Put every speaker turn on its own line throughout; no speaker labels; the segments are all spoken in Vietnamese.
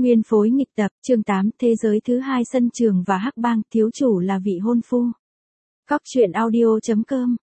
Nguyên phối nghịch tập, chương 8, thế giới thứ hai sân trường và hắc bang, thiếu chủ là vị hôn phu. Cóc truyện audio.com.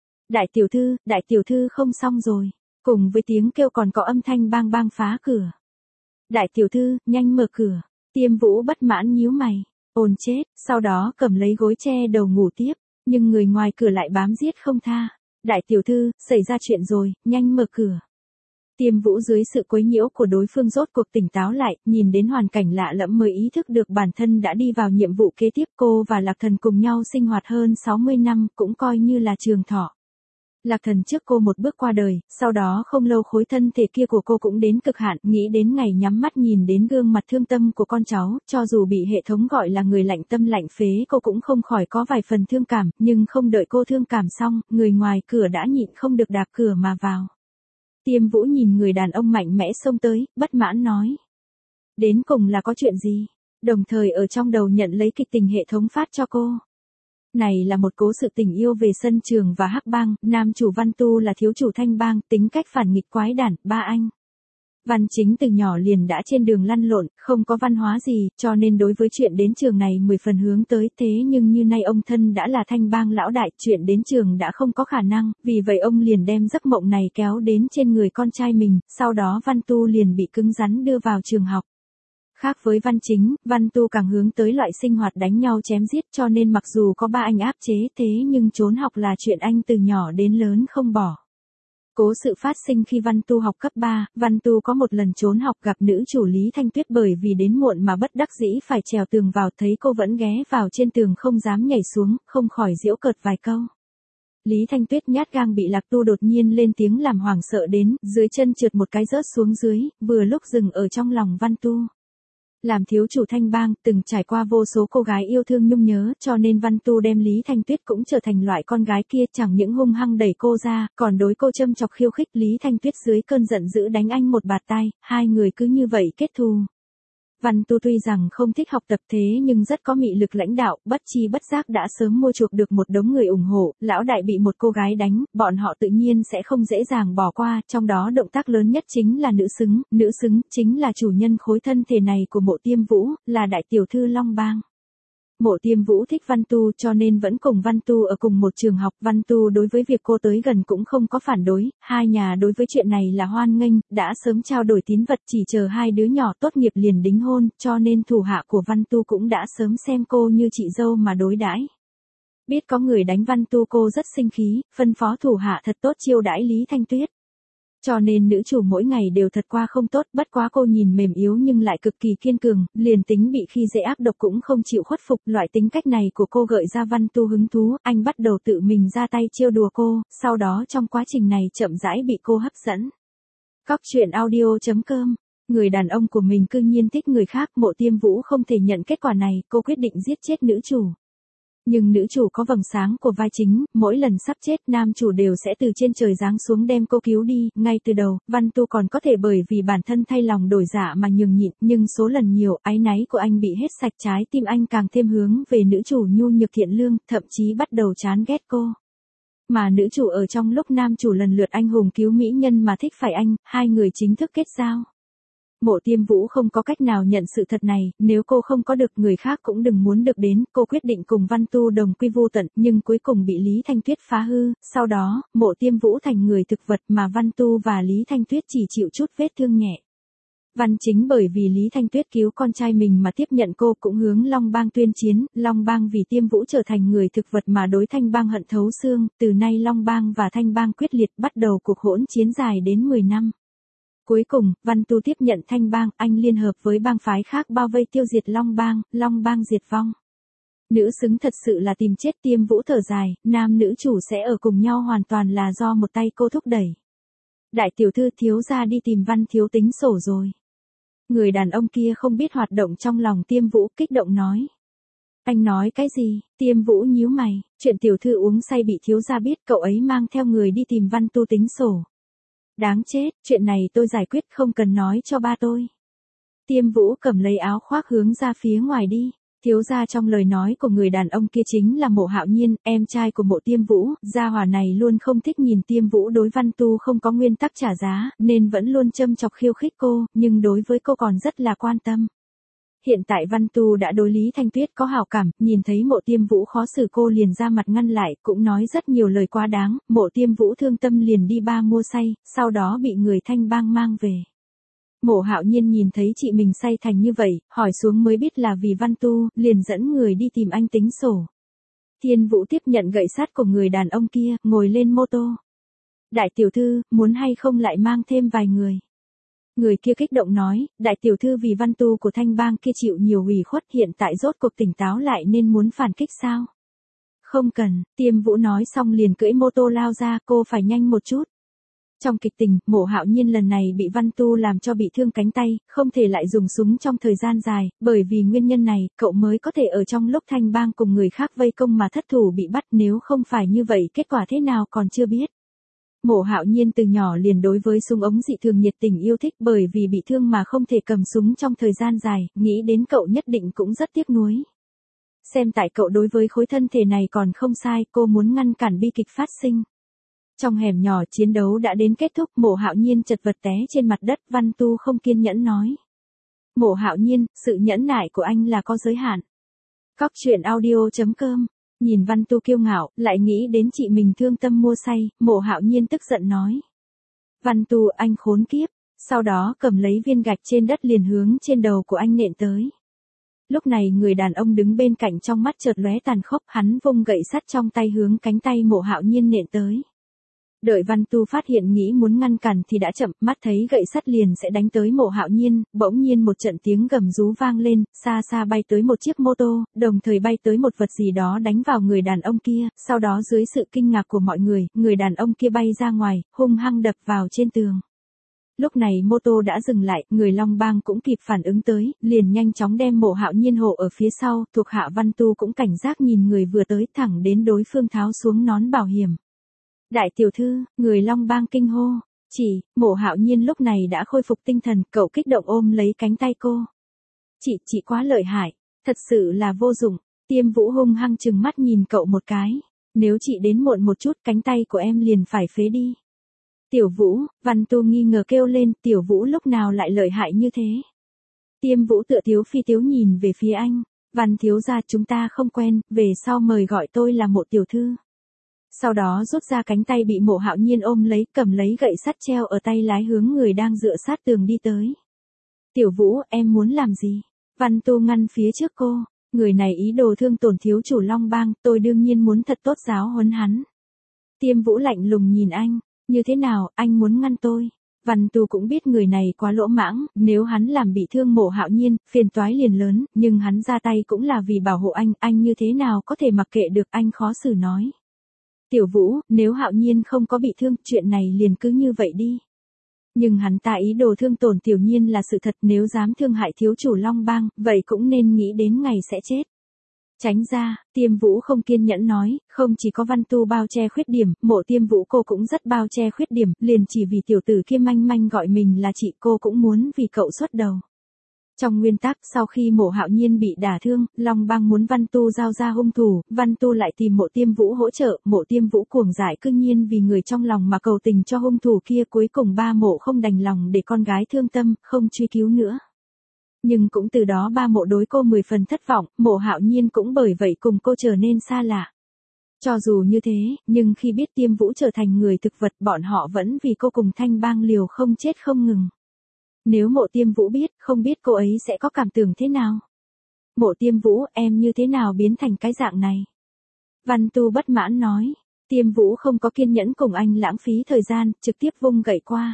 Đại tiểu thư không xong rồi. Cùng với tiếng kêu còn có âm thanh bang bang phá cửa. Đại tiểu thư, nhanh mở cửa. Tiêm Vũ bất mãn nhíu mày. Ồn chết, sau đó cầm lấy gối che đầu ngủ tiếp. Nhưng người ngoài cửa lại bám giết không tha. Đại tiểu thư, xảy ra chuyện rồi, nhanh mở cửa. Tiêm Vũ dưới sự quấy nhiễu của đối phương rốt cuộc tỉnh táo lại, nhìn đến hoàn cảnh lạ lẫm mới ý thức được bản thân đã đi vào nhiệm vụ kế tiếp. Cô và Lạc Thần cùng nhau sinh hoạt hơn 60 năm, cũng coi như là trường thọ. Lạc Thần trước cô một bước qua đời, sau đó không lâu khối thân thể kia của cô cũng đến cực hạn, nghĩ đến ngày nhắm mắt nhìn đến gương mặt thương tâm của con cháu, cho dù bị hệ thống gọi là người lạnh tâm lạnh phế, cô cũng không khỏi có vài phần thương cảm, nhưng không đợi cô thương cảm xong, người ngoài cửa đã nhịn không được đạp cửa mà vào. Tiêm Vũ nhìn người đàn ông mạnh mẽ xông tới, bất mãn nói. Đến cùng là có chuyện gì? Đồng thời ở trong đầu nhận lấy kịch tình hệ thống phát cho cô. Này là một cố sự tình yêu về sân trường và hắc bang, nam chủ Văn Tu là thiếu chủ Thanh bang, tính cách phản nghịch quái đản, ba anh. Văn Chính từ nhỏ liền đã trên đường lăn lộn, không có văn hóa gì, cho nên đối với chuyện đến trường này 10 phần hướng tới, thế nhưng như nay ông thân đã là Thanh bang lão đại, chuyện đến trường đã không có khả năng, vì vậy ông liền đem giấc mộng này kéo đến trên người con trai mình, sau đó Văn Tu liền bị cứng rắn đưa vào trường học. Khác với Văn Chính, Văn Tu càng hướng tới loại sinh hoạt đánh nhau chém giết, cho nên mặc dù có ba anh áp chế thế nhưng trốn học là chuyện anh từ nhỏ đến lớn không bỏ. Cố sự phát sinh khi Văn Tu học cấp 3, Văn Tu có một lần trốn học gặp nữ chủ Lý Thanh Tuyết bởi vì đến muộn mà bất đắc dĩ phải trèo tường vào, thấy cô vẫn ghé vào trên tường không dám nhảy xuống, không khỏi giễu cợt vài câu. Lý Thanh Tuyết nhát gang bị Lạc Tu đột nhiên lên tiếng làm hoảng sợ đến, dưới chân trượt một cái rớt xuống dưới, vừa lúc dừng ở trong lòng Văn Tu. Làm thiếu chủ Thanh bang, từng trải qua vô số cô gái yêu thương nhung nhớ, cho nên Văn Tu đem Lý Thanh Tuyết cũng trở thành loại con gái kia, chẳng những hung hăng đẩy cô ra, còn đối cô châm chọc khiêu khích. Lý Thanh Tuyết dưới cơn giận dữ đánh anh một bạt tai, hai người cứ như vậy kết thù. Văn Tu tuy rằng không thích học tập thế nhưng rất có mị lực lãnh đạo, bất chi bất giác đã sớm mua chuộc được một đống người ủng hộ, lão đại bị một cô gái đánh, bọn họ tự nhiên sẽ không dễ dàng bỏ qua, trong đó động tác lớn nhất chính là nữ xứng chính là chủ nhân khối thân thể này của Mộ Tiêm Vũ, là đại tiểu thư Long Bang. Mộ Tiêm Vũ thích Văn Tu cho nên vẫn cùng Văn Tu ở cùng một trường học, Văn Tu đối với việc cô tới gần cũng không có phản đối, hai nhà đối với chuyện này là hoan nghênh, đã sớm trao đổi tín vật, chỉ chờ hai đứa nhỏ tốt nghiệp liền đính hôn, cho nên thủ hạ của Văn Tu cũng đã sớm xem cô như chị dâu mà đối đãi. Biết có người đánh Văn Tu cô rất sinh khí, phân phó thủ hạ thật tốt chiêu đãi Lý Thanh Tuyết. Cho nên nữ chủ mỗi ngày đều thật qua không tốt, bất quá cô nhìn mềm yếu nhưng lại cực kỳ kiên cường, liền tính bị khi dễ ác độc cũng không chịu khuất phục, loại tính cách này của cô gợi ra Văn Tu hứng thú, anh bắt đầu tự mình ra tay trêu đùa cô, sau đó trong quá trình này chậm rãi bị cô hấp dẫn. Cóc truyện audio.com. Người đàn ông của mình cư nhiên thích người khác, Mộ Tiêm Vũ không thể nhận kết quả này, cô quyết định giết chết nữ chủ. Nhưng nữ chủ có vầng sáng của vai chính, mỗi lần sắp chết nam chủ đều sẽ từ trên trời giáng xuống đem cô cứu đi, ngay từ đầu, Văn Tu còn có thể bởi vì bản thân thay lòng đổi dạ mà nhường nhịn, nhưng số lần nhiều, áy náy của anh bị hết sạch, trái tim anh càng thêm hướng về nữ chủ nhu nhược thiện lương, thậm chí bắt đầu chán ghét cô. Mà nữ chủ ở trong lúc nam chủ lần lượt anh hùng cứu mỹ nhân mà thích phải anh, hai người chính thức kết giao. Mộ Tiêm Vũ không có cách nào nhận sự thật này, nếu cô không có được người khác cũng đừng muốn được đến, cô quyết định cùng Văn Tu đồng quy vu tận, nhưng cuối cùng bị Lý Thanh Tuyết phá hư, sau đó, Mộ Tiêm Vũ thành người thực vật mà Văn Tu và Lý Thanh Tuyết chỉ chịu chút vết thương nhẹ. Văn Chính bởi vì Lý Thanh Tuyết cứu con trai mình mà tiếp nhận cô cũng hướng Long Bang tuyên chiến, Long Bang vì Tiêm Vũ trở thành người thực vật mà đối Thanh bang hận thấu xương, từ nay Long Bang và Thanh bang quyết liệt bắt đầu cuộc hỗn chiến dài đến 10 năm. Cuối cùng, Văn Tu tiếp nhận Thanh bang, anh liên hợp với bang phái khác bao vây tiêu diệt Long Bang diệt vong. Nữ xứng thật sự là tìm chết, Tiêm Vũ thở dài, nam nữ chủ sẽ ở cùng nhau hoàn toàn là do một tay cô thúc đẩy. Đại tiểu thư thiếu gia đi tìm Văn thiếu tính sổ rồi. Người đàn ông kia không biết hoạt động trong lòng Tiêm Vũ, kích động nói. Anh nói cái gì? Tiêm Vũ nhíu mày, chuyện tiểu thư uống say bị thiếu gia biết, cậu ấy mang theo người đi tìm Văn Tu tính sổ. Đáng chết, chuyện này tôi giải quyết, không cần nói cho ba tôi. Tiêm Vũ cầm lấy áo khoác hướng ra phía ngoài đi. Thiếu gia trong lời nói của người đàn ông kia chính là Mộ Hạo Nhiên, em trai của Mộ Tiêm Vũ, gia hỏa này luôn không thích nhìn Tiêm Vũ đối Văn Tu không có nguyên tắc trả giá, nên vẫn luôn châm chọc khiêu khích cô, nhưng đối với cô còn rất là quan tâm. Hiện tại Văn Tu đã đối Lý Thanh Tuyết có hảo cảm, nhìn thấy Mộ Tiêm Vũ khó xử cô liền ra mặt ngăn lại, cũng nói rất nhiều lời quá đáng, Mộ Tiêm Vũ thương tâm liền đi ba mua say, sau đó bị người Thanh Bang mang về. Mộ Hạo Nhiên nhìn thấy chị mình say thành như vậy, hỏi xuống mới biết là vì Văn Tu, liền dẫn người đi tìm anh tính sổ. Thiên Vũ tiếp nhận gậy sắt của người đàn ông kia, ngồi lên mô tô. Đại tiểu thư, muốn hay không lại mang thêm vài người. Người kia kích động nói, đại tiểu thư vì Văn Tu của Thanh Bang kia chịu nhiều ủy khuất, hiện tại rốt cuộc tỉnh táo lại nên muốn phản kích sao? Không cần, Tiêm Vũ nói xong liền cưỡi mô tô lao ra, cô phải nhanh một chút. Trong kịch tình, Mộ Hạo Nhiên lần này bị Văn Tu làm cho bị thương cánh tay, không thể lại dùng súng trong thời gian dài, bởi vì nguyên nhân này, cậu mới có thể ở trong lúc Thanh Bang cùng người khác vây công mà thất thủ bị bắt, nếu không phải như vậy kết quả thế nào còn chưa biết. Mộ Hạo Nhiên từ nhỏ liền đối với súng ống dị thường nhiệt tình yêu thích, bởi vì bị thương mà không thể cầm súng trong thời gian dài, nghĩ đến cậu nhất định cũng rất tiếc nuối. Xem tại cậu đối với khối thân thể này còn không sai, cô muốn ngăn cản bi kịch phát sinh. Trong hẻm nhỏ chiến đấu đã đến kết thúc, Mộ Hạo Nhiên chật vật té trên mặt đất, Văn Tu không kiên nhẫn nói. Mộ Hạo Nhiên, sự nhẫn nại của anh là có giới hạn. Cóc truyện audio.com. Nhìn Văn Tu kiêu ngạo, lại nghĩ đến chị mình thương tâm mua say, Mộ Hạo Nhiên tức giận nói. Văn Tu, anh khốn kiếp, sau đó cầm lấy viên gạch trên đất liền hướng trên đầu của anh nện tới. Lúc này người đàn ông đứng bên cạnh trong mắt chợt lóe tàn khốc, hắn vung gậy sắt trong tay hướng cánh tay Mộ Hạo Nhiên nện tới. Đợi Văn Tu phát hiện nghĩ muốn ngăn cản thì đã chậm, mắt thấy gậy sắt liền sẽ đánh tới Mộ Hạo Nhiên, bỗng nhiên một trận tiếng gầm rú vang lên, xa xa bay tới một chiếc mô tô, đồng thời bay tới một vật gì đó đánh vào người đàn ông kia, sau đó dưới sự kinh ngạc của mọi người đàn ông kia bay ra ngoài, hung hăng đập vào trên tường. Lúc này mô tô đã dừng lại, người Long Bang cũng kịp phản ứng tới, liền nhanh chóng đem Mộ Hạo Nhiên hộ ở phía sau, thuộc hạ Văn Tu cũng cảnh giác nhìn người vừa tới, thẳng đến đối phương tháo xuống nón bảo hiểm. Đại tiểu thư, người Long Bang kinh hô. Mộ Hạo Nhiên lúc này đã khôi phục tinh thần, cậu kích động ôm lấy cánh tay cô. Chị quá lợi hại, thật sự là vô dụng. Tiêm Vũ hung hăng trừng mắt nhìn cậu một cái. Nếu chị đến muộn một chút cánh tay của em liền phải phế đi. Tiểu Vũ, Văn Tu nghi ngờ kêu lên, Tiểu Vũ lúc nào lại lợi hại như thế. Tiêm Vũ tựa thiếu phi tiếu nhìn về phía anh. Văn thiếu gia, chúng ta không quen, về sau mời gọi tôi là Mộ tiểu thư. Sau đó rút ra cánh tay bị Mộ Hạo Nhiên ôm lấy, cầm lấy gậy sắt treo ở tay lái hướng người đang dựa sát tường đi tới. Tiểu Vũ, em muốn làm gì? Văn Tu ngăn phía trước cô. Người này ý đồ thương tổn thiếu chủ Long Bang, tôi đương nhiên muốn thật tốt giáo huấn hắn. Tiêm Vũ lạnh lùng nhìn anh. Như thế nào, anh muốn ngăn tôi? Văn Tu cũng biết người này quá lỗ mãng, nếu hắn làm bị thương Mộ Hạo Nhiên, phiền toái liền lớn, nhưng hắn ra tay cũng là vì bảo hộ anh như thế nào có thể mặc kệ được, anh khó xử nói. Tiểu Vũ, nếu Hạo Nhiên không có bị thương, chuyện này liền cứ như vậy đi. Nhưng hắn ta ý đồ thương tổn Tiểu Nhiên là sự thật, nếu dám thương hại thiếu chủ Long Bang, vậy cũng nên nghĩ đến ngày sẽ chết. Tránh ra, Tiêm Vũ không kiên nhẫn nói, không chỉ có Văn Tu bao che khuyết điểm, Mộ Tiêm Vũ cô cũng rất bao che khuyết điểm, liền chỉ vì tiểu tử kia manh manh gọi mình là chị, cô cũng muốn vì cậu xuất đầu. Trong nguyên tắc, sau khi Mộ Hạo Nhiên bị đả thương, Long Bang muốn Văn Tu giao ra hung thủ, Văn Tu lại tìm Mộ Tiêm Vũ hỗ trợ, Mộ Tiêm Vũ cuồng dại cư nhiên vì người trong lòng mà cầu tình cho hung thủ kia, cuối cùng ba Mộ không đành lòng để con gái thương tâm, không truy cứu nữa. Nhưng cũng từ đó ba Mộ đối cô 10 phần thất vọng, Mộ Hạo Nhiên cũng bởi vậy cùng cô trở nên xa lạ. Cho dù như thế, nhưng khi biết Tiêm Vũ trở thành người thực vật, bọn họ vẫn vì cô cùng Thanh Bang liều không chết không ngừng. Nếu Mộ Tiêm Vũ biết, không biết cô ấy sẽ có cảm tưởng thế nào. Mộ Tiêm Vũ, em như thế nào biến thành cái dạng này? Văn Tu bất mãn nói. Tiêm Vũ không có kiên nhẫn cùng anh lãng phí thời gian, trực tiếp vung gậy qua.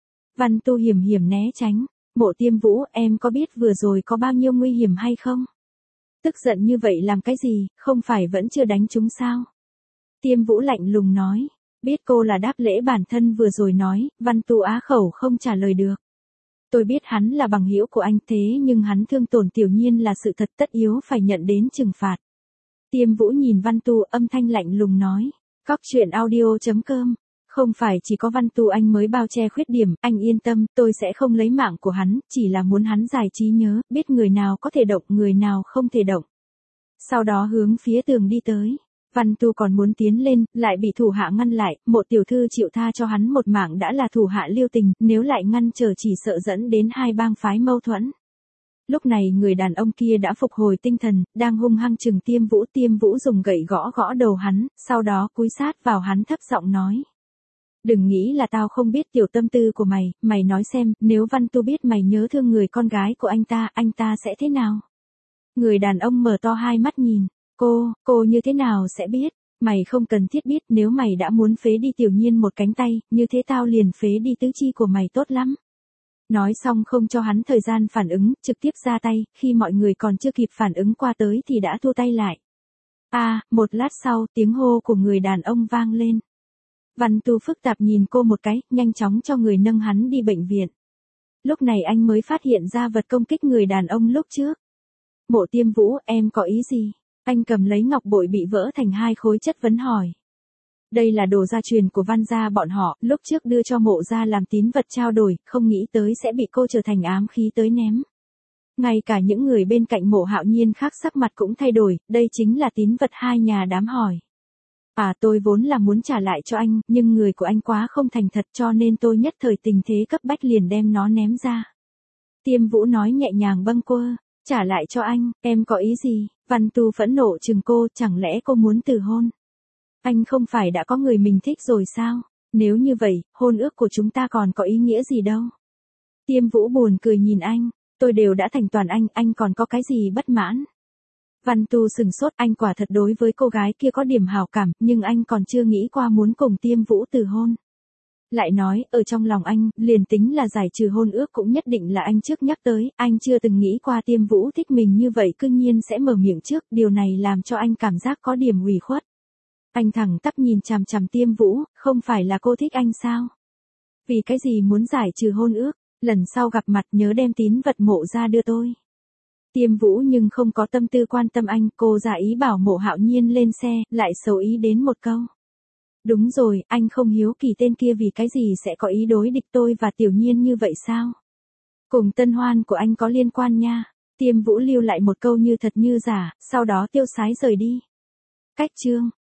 Văn Tu hiểm hiểm né tránh. Mộ Tiêm Vũ, em có biết vừa rồi có bao nhiêu nguy hiểm hay không? Tức giận như vậy làm cái gì, không phải vẫn chưa đánh chúng sao? Tiêm Vũ lạnh lùng nói. Biết cô là đáp lễ bản thân vừa rồi nói, Văn Tu á khẩu không trả lời được. Tôi biết hắn là bằng hữu của anh thế nhưng hắn thương tổn Tiểu Nhiên là sự thật, tất yếu phải nhận đến trừng phạt. Tiêm Vũ nhìn Văn Tu âm thanh lạnh lùng nói. Cóc truyện audio.com. Không phải chỉ có Văn Tu anh mới bao che khuyết điểm, anh yên tâm, tôi sẽ không lấy mạng của hắn, chỉ là muốn hắn giải trí nhớ, biết người nào có thể động, người nào không thể động. Sau đó hướng phía tường đi tới. Văn Tu còn muốn tiến lên, lại bị thủ hạ ngăn lại, Mộ tiểu thư chịu tha cho hắn một mạng đã là thủ hạ lưu tình, nếu lại ngăn trở chỉ sợ dẫn đến hai bang phái mâu thuẫn. Lúc này người đàn ông kia đã phục hồi tinh thần, đang hung hăng chừng Tiêm Vũ dùng gậy gõ gõ đầu hắn, sau đó cúi sát vào hắn thấp giọng nói. Đừng nghĩ là tao không biết tiểu tâm tư của mày, mày nói xem, nếu Văn Tu biết mày nhớ thương người con gái của anh ta sẽ thế nào? Người đàn ông mở to hai mắt nhìn, cô như thế nào sẽ biết? Mày không cần thiết biết, nếu mày đã muốn phế đi Tiểu Nhiên một cánh tay, như thế tao liền phế đi tứ chi của mày tốt lắm. Nói xong không cho hắn thời gian phản ứng, trực tiếp ra tay, khi mọi người còn chưa kịp phản ứng qua tới thì đã thu tay lại. Một lát sau, tiếng hô của người đàn ông vang lên. Văn Tu phức tạp nhìn cô một cái, nhanh chóng cho người nâng hắn đi bệnh viện. Lúc này anh mới phát hiện ra vật công kích người đàn ông lúc trước. Mộ Tiêm Vũ, em có ý gì? Anh cầm lấy ngọc bội bị vỡ thành hai khối chất vấn hỏi. Đây là đồ gia truyền của Văn gia bọn họ, lúc trước đưa cho Mộ gia làm tín vật trao đổi, không nghĩ tới sẽ bị cô trở thành ám khí tới ném. Ngay cả những người bên cạnh Mộ Hạo Nhiên khác sắc mặt cũng thay đổi, đây chính là tín vật hai nhà đám hỏi. Tôi vốn là muốn trả lại cho anh, nhưng người của anh quá không thành thật cho nên tôi nhất thời tình thế cấp bách liền đem nó ném ra. Tiêm Vũ nói nhẹ nhàng bâng quơ, trả lại cho anh, em có ý gì? Văn Tu phẫn nộ chừng cô, chẳng lẽ cô muốn từ hôn? Anh không phải đã có người mình thích rồi sao? Nếu như vậy, hôn ước của chúng ta còn có ý nghĩa gì đâu? Tiêm Vũ buồn cười nhìn anh, tôi đều đã thành toàn anh còn có cái gì bất mãn? Văn Tu sừng sốt, anh quả thật đối với cô gái kia có điểm hảo cảm, nhưng anh còn chưa nghĩ qua muốn cùng Tiêm Vũ từ hôn. Lại nói, ở trong lòng anh, liền tính là giải trừ hôn ước cũng nhất định là anh trước nhắc tới, anh chưa từng nghĩ qua Tiêm Vũ thích mình như vậy cương nhiên sẽ mở miệng trước, điều này làm cho anh cảm giác có điểm ủy khuất. Anh thẳng tắp nhìn chằm chằm Tiêm Vũ, không phải là cô thích anh sao? Vì cái gì muốn giải trừ hôn ước, lần sau gặp mặt nhớ đem tín vật Mộ ra đưa tôi. Tiêm Vũ nhưng không có tâm tư quan tâm anh, cô giả ý bảo Mộ Hạo Nhiên lên xe, lại xấu ý đến một câu. Đúng rồi, anh không hiếu kỳ tên kia vì cái gì sẽ có ý đối địch tôi và Tiểu Nhiên như vậy sao? Cùng tân hoan của anh có liên quan nha. Tiêm Vũ lưu lại một câu như thật như giả, sau đó tiêu sái rời đi. Cách chương